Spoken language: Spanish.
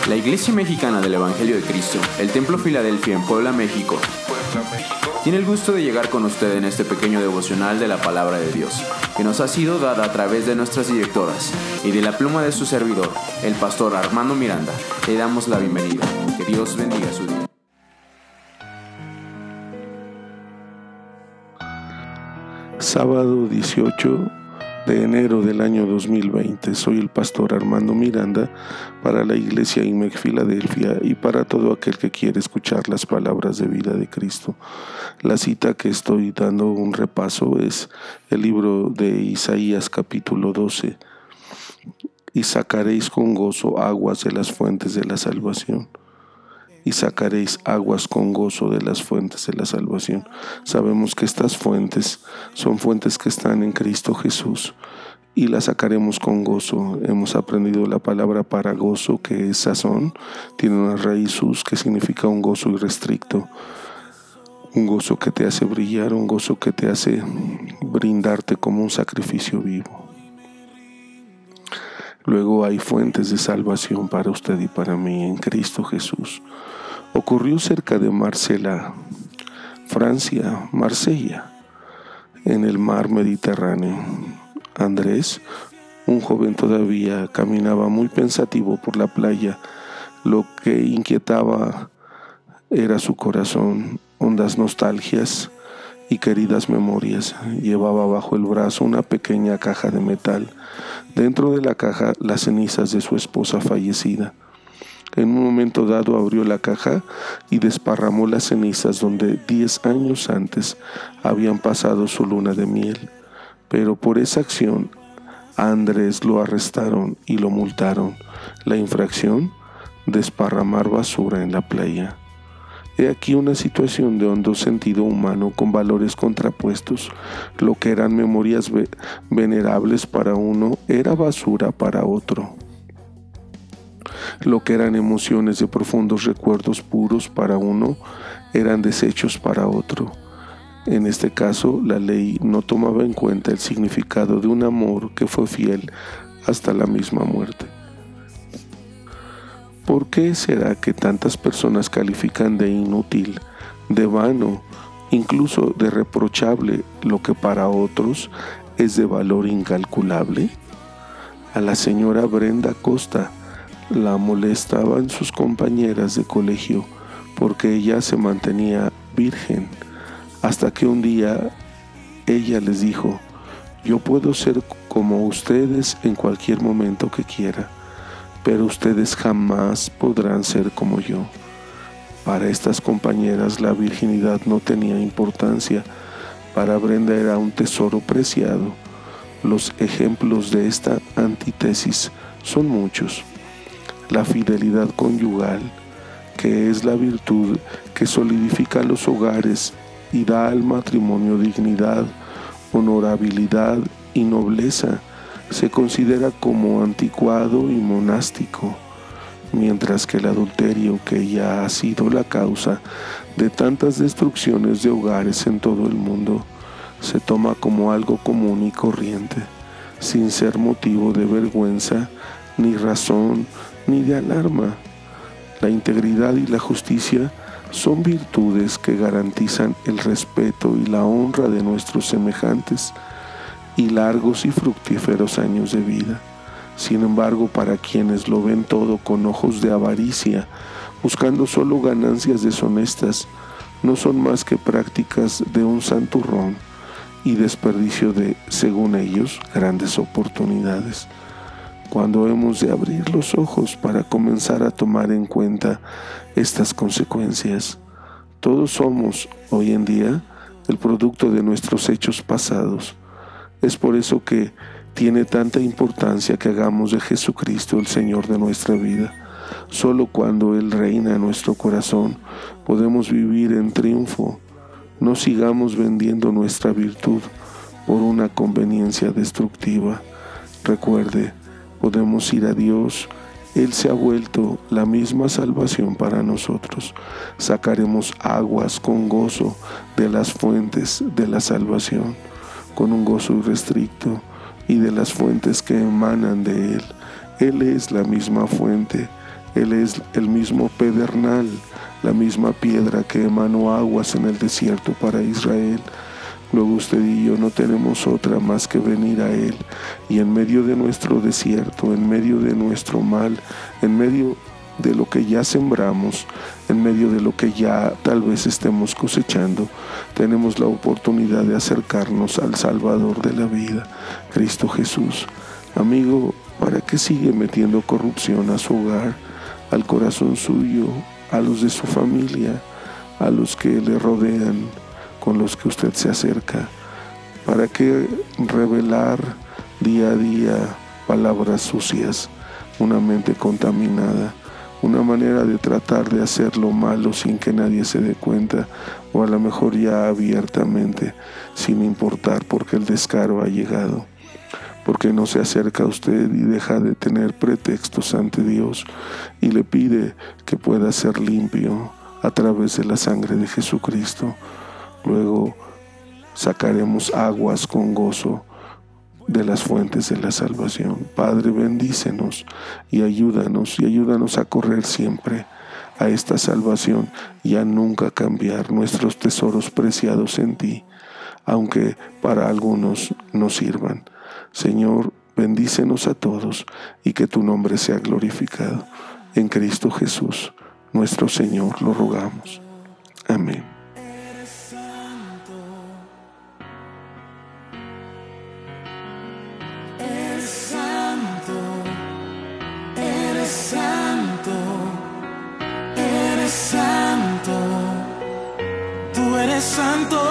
La Iglesia Mexicana del Evangelio de Cristo, el Templo Filadelfia en Puebla, México, tiene el gusto de llegar con usted en este pequeño devocional de la Palabra de Dios, que nos ha sido dada a través de nuestras directoras y de la pluma de su servidor, el pastor Armando Miranda. Le damos la bienvenida. Que Dios bendiga su día. Sábado 18 de enero del año 2020. Soy el pastor Armando Miranda para la Iglesia IMEC Filadelfia y para todo aquel que quiere escuchar las palabras de vida de Cristo. La cita que estoy dando un repaso es el libro de Isaías capítulo 12. Y sacaréis con gozo aguas de las fuentes de la salvación. Y sacaréis aguas con gozo de las fuentes de la salvación. Sabemos que estas fuentes son fuentes que están en Cristo Jesús y las sacaremos con gozo. Hemos aprendido la palabra para gozo, que es sazón, tiene una raíz sus que significa un gozo irrestricto, un gozo que te hace brillar, un gozo que te hace brindarte como un sacrificio vivo. Luego hay fuentes de salvación para usted y para mí en Cristo Jesús. Ocurrió cerca de Marsella, Francia, Marsella, en el mar Mediterráneo. Andrés, un joven todavía, caminaba muy pensativo por la playa. Lo que inquietaba era su corazón, hondas nostalgias y queridas memorias. Llevaba bajo el brazo una pequeña caja de metal. Dentro de la caja, las cenizas de su esposa fallecida. En un momento dado abrió la caja y desparramó las cenizas donde 10 años antes habían pasado su luna de miel. Pero por esa acción a Andrés lo arrestaron y lo multaron. La infracción: desparramar basura en la playa. He aquí una situación de hondo sentido humano con valores contrapuestos. Lo que eran memorias venerables para uno era basura para otro. Lo que eran emociones de profundos recuerdos puros para uno eran desechos para otro. En este caso, la ley no tomaba en cuenta el significado de un amor que fue fiel hasta la misma muerte. ¿Por qué será que tantas personas califican de inútil, de vano, incluso de reprochable lo que para otros es de valor incalculable? A la señora Brenda Costa la molestaban sus compañeras de colegio porque ella se mantenía virgen, hasta que un día ella les dijo: yo puedo ser como ustedes en cualquier momento que quiera, pero ustedes jamás podrán ser como yo. Para estas compañeras la virginidad no tenía importancia. Para Brenda era un tesoro preciado. Los ejemplos de esta antítesis son muchos. La fidelidad conyugal, que es la virtud que solidifica los hogares y da al matrimonio dignidad, honorabilidad y nobleza, se considera como anticuado y monástico, mientras que el adulterio, que ya ha sido la causa de tantas destrucciones de hogares en todo el mundo, se toma como algo común y corriente, sin ser motivo de vergüenza, ni razón, ni de alarma. La integridad y la justicia son virtudes que garantizan el respeto y la honra de nuestros semejantes y largos y fructíferos años de vida. Sin embargo, para quienes lo ven todo con ojos de avaricia, buscando solo ganancias deshonestas, no son más que prácticas de un santurrón y desperdicio de, según ellos, grandes oportunidades. Cuando hemos de abrir los ojos para comenzar a tomar en cuenta estas consecuencias. Todos somos, hoy en día, el producto de nuestros hechos pasados. Es por eso que tiene tanta importancia que hagamos de Jesucristo el Señor de nuestra vida. Solo cuando Él reina en nuestro corazón podemos vivir en triunfo. No sigamos vendiendo nuestra virtud por una conveniencia destructiva. Recuerde, podemos ir a Dios. Él se ha vuelto la misma salvación para nosotros. Sacaremos aguas con gozo de las fuentes de la salvación, con un gozo irrestricto, y de las fuentes que emanan de Él. Él es la misma fuente Él es el mismo pedernal, la misma piedra que emanó aguas en el desierto para Israel. Luego usted y yo no tenemos otra más que venir a Él, y en medio de nuestro desierto, en medio de nuestro mal, en medio de lo que ya sembramos, en medio de lo que ya tal vez estemos cosechando, tenemos la oportunidad de acercarnos al Salvador de la vida, Cristo Jesús. Amigo, ¿para qué sigue metiendo corrupción a su hogar, al corazón suyo, a los de su familia, a los que le rodean, con los que usted se acerca? ¿Para qué revelar día a día palabras sucias, una mente contaminada, una manera de tratar de hacer lo malo sin que nadie se dé cuenta, o a lo mejor ya abiertamente, sin importar porque el descaro ha llegado? Porque no se acerca a usted y deja de tener pretextos ante Dios y le pide que pueda ser limpio a través de la sangre de Jesucristo. Luego sacaremos aguas con gozo de las fuentes de la salvación. Padre, bendícenos y ayúdanos a correr siempre a esta salvación y a nunca cambiar nuestros tesoros preciados en ti, aunque para algunos no sirvan. Señor, bendícenos a todos y que tu nombre sea glorificado. En Cristo Jesús, nuestro Señor, lo rogamos. Amén. Santo,